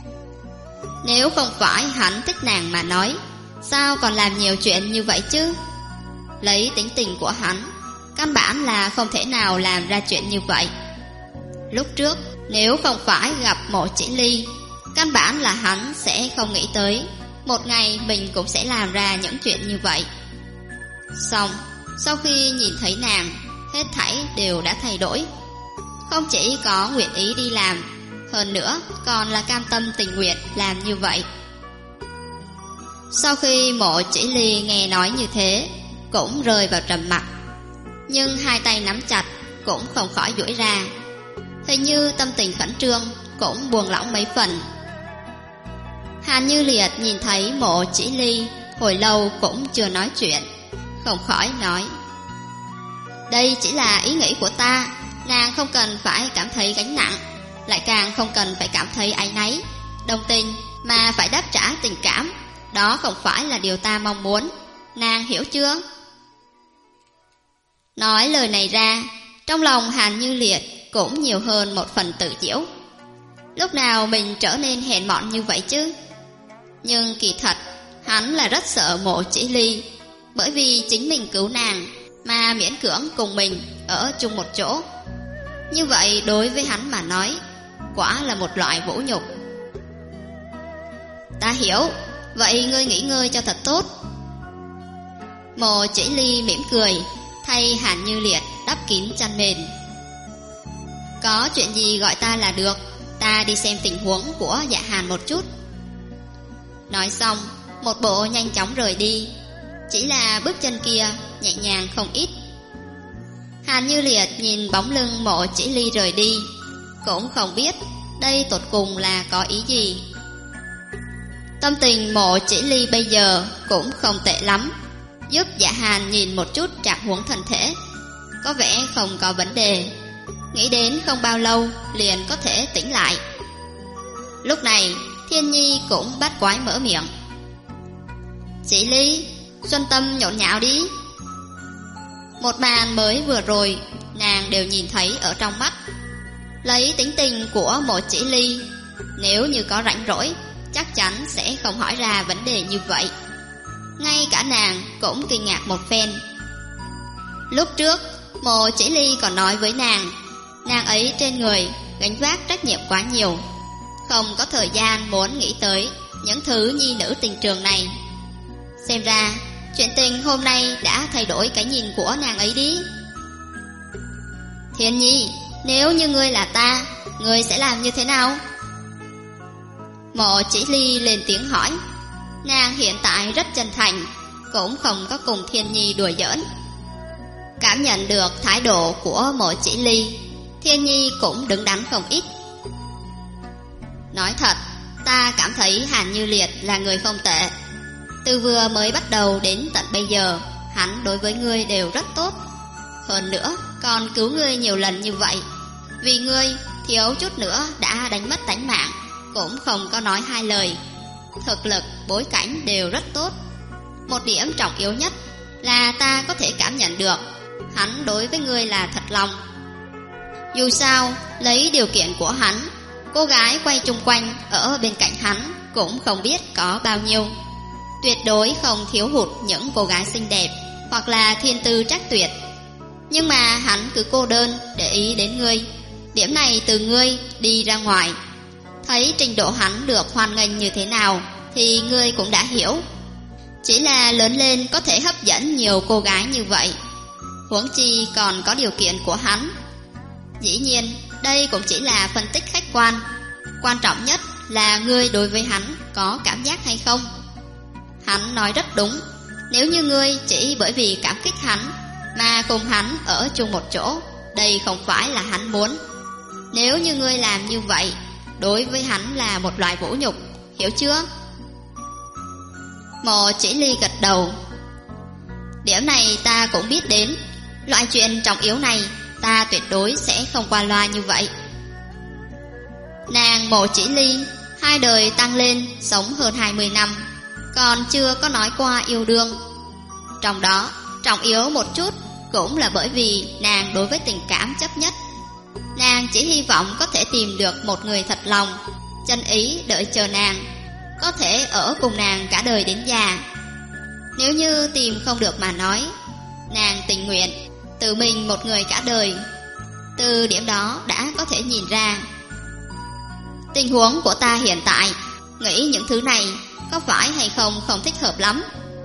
Nếu không phải hắn thích nàng mà nói, sao còn làm nhiều chuyện như vậy chứ? Lấy tính tình của hắn, căn bản là không thể nào làm ra chuyện như vậy. Lúc trước, nếu không phải gặp Mộ Chỉ Ly, căn bản là hắn sẽ không nghĩ tới một ngày mình cũng sẽ làm ra những chuyện như vậy. Xong, sau khi nhìn thấy nàng, hết thảy đều đã thay đổi. Không chỉ có nguyện ý đi làm, hơn nữa còn là cam tâm tình nguyện làm như vậy. Sau khi Mộ Chỉ Ly nghe nói như thế, cũng rơi vào trầm mặc, nhưng hai tay nắm chặt cũng không khỏi duỗi ra. Hình như tâm tình khẩn trương cũng buông lỏng mấy phần. Hàn Như Liệt nhìn thấy Mộ Chỉ Ly hồi lâu cũng chưa nói chuyện, không khỏi nói: đây chỉ là ý nghĩ của ta, nàng không cần phải cảm thấy gánh nặng, lại càng không cần phải cảm thấy áy náy. Đồng tình mà phải đáp trả tình cảm, đó không phải là điều ta mong muốn, nàng hiểu chưa? Nói lời này ra, trong lòng Hàn Như Liệt cũng nhiều hơn một phần tự giễu. Lúc nào mình trở nên hèn mọn như vậy chứ? Nhưng kỳ thật, hắn là rất sợ Mộ Chỉ Ly, bởi vì chính mình cứu nàng mà miễn cưỡng cùng mình ở chung một chỗ. Như vậy đối với hắn mà nói, quả là một loại vũ nhục. Ta hiểu, vậy ngươi nghỉ ngơi cho thật tốt. Mộ Chỉ Ly mỉm cười, thay Hàn Như Liệt đắp kín chăn mền. Có chuyện gì gọi ta là được, ta đi xem tình huống của Dạ Hàn một chút. Nói xong, một bộ nhanh chóng rời đi, chỉ là bước chân kia nhẹ nhàng không ít. Hàn Như Liệt nhìn bóng lưng Mộ Chỉ Ly rời đi, cũng không biết đây tột cùng là có ý gì. Tâm tình Mộ Chỉ Ly bây giờ cũng không tệ lắm, giúp Dạ Hàn nhìn một chút trạng huống thân thể, có vẻ không có vấn đề. Nghĩ đến không bao lâu liền có thể tỉnh lại. Lúc này Thiên Nhi cũng bắt quái mở miệng: Chỉ Ly, xuân tâm nhộn nhạo đi. Một màn mới vừa rồi nàng đều nhìn thấy ở trong mắt. Lấy tính tình của Mộ Chỉ Ly, nếu như có rảnh rỗi chắc chắn sẽ không hỏi ra vấn đề như vậy. Ngay cả nàng cũng kinh ngạc một phen. Lúc trước Mộ Chỉ Ly còn nói với nàng ấy trên người gánh vác trách nhiệm quá nhiều, không có thời gian muốn nghĩ tới những thứ nhi nữ tình trường này. Xem ra chuyện tình hôm nay đã thay đổi cái nhìn của nàng ấy đi. Thiên Nhi, nếu như ngươi là ta, ngươi sẽ làm như thế nào? Mộ Chỉ Ly lên tiếng hỏi. Nàng hiện tại rất chân thành, cũng không có cùng Thiên Nhi đùa giỡn. Cảm nhận được thái độ của Mộ Chỉ Ly, Thiên Nhi cũng đứng đắn không ít. Nói thật, ta cảm thấy Hàn Như Liệt là người không tệ. Từ vừa mới bắt đầu đến tận bây giờ, hắn đối với ngươi đều rất tốt. Hơn nữa, còn cứu ngươi nhiều lần như vậy. Vì ngươi, thiếu chút nữa đã đánh mất tánh mạng, cũng không có nói hai lời. Thực lực, bối cảnh đều rất tốt. Một điểm trọng yếu nhất là ta có thể cảm nhận được hắn đối với ngươi là thật lòng. Dù sao, lấy điều kiện của hắn, cô gái quay chung quanh ở bên cạnh hắn cũng không biết có bao nhiêu. Tuyệt đối không thiếu hụt những cô gái xinh đẹp hoặc là thiên tư trắc tuyệt. Nhưng mà hắn cứ cô đơn để ý đến ngươi. Điểm này từ ngươi đi ra ngoài, thấy trình độ hắn được hoan nghênh như thế nào thì ngươi cũng đã hiểu. Chỉ là lớn lên có thể hấp dẫn nhiều cô gái như vậy, huống chi còn có điều kiện của hắn. Dĩ nhiên, đây cũng chỉ là phân tích khách quan. Quan trọng nhất là ngươi đối với hắn có cảm giác hay không. Hắn nói rất đúng. Nếu như ngươi chỉ bởi vì cảm kích hắn mà cùng hắn ở chung một chỗ, đây không phải là hắn muốn. Nếu như ngươi làm như vậy, đối với hắn là một loại vũ nhục, hiểu chưa? Mộ Chỉ Ly gật đầu. Điểm này ta cũng biết đến. Loại chuyện trọng yếu này ta tuyệt đối sẽ không qua loa như vậy. Nàng Mộ Chỉ Ly hai đời tăng lên, sống hơn 20 năm, còn chưa có nói qua yêu đương. Trong đó trọng yếu một chút cũng là bởi vì nàng đối với tình cảm chấp nhất. Nàng chỉ hy vọng có thể tìm được một người thật lòng, chân ý đợi chờ nàng, có thể ở cùng nàng cả đời đến già. Nếu như tìm không được mà nói, nàng tình nguyện tự mình một người cả đời. Từ điểm đó đã có thể nhìn ra tình huống của ta hiện tại. Nghĩ những thứ này có phải hay không thích hợp lắm.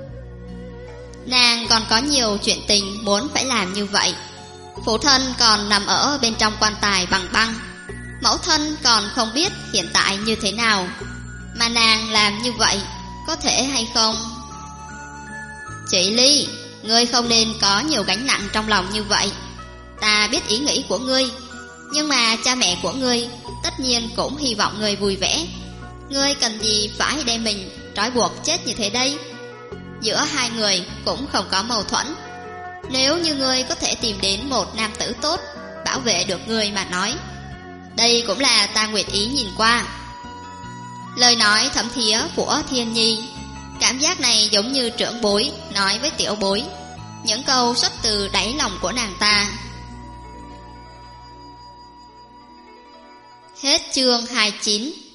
Nàng còn có nhiều chuyện tình muốn phải làm như vậy. Phụ thân còn nằm ở bên trong quan tài bằng băng, mẫu thân còn không biết hiện tại như thế nào, mà nàng làm như vậy có thể hay không? Chị Ly, ngươi không nên có nhiều gánh nặng trong lòng như vậy. Ta biết ý nghĩ của ngươi, nhưng mà cha mẹ của ngươi tất nhiên cũng hy vọng ngươi vui vẻ. Ngươi cần gì phải đem mình trói buộc chết như thế đây? Giữa hai người cũng không có mâu thuẫn. Nếu như ngươi có thể tìm đến một nam tử tốt bảo vệ được ngươi mà nói, đây cũng là ta nguyện ý nhìn qua. Lời nói thấm thía của Thiên Nhi, cảm giác này giống như trưởng bối nói với tiểu bối, những câu xuất từ đáy lòng của nàng ta. Hết chương 29.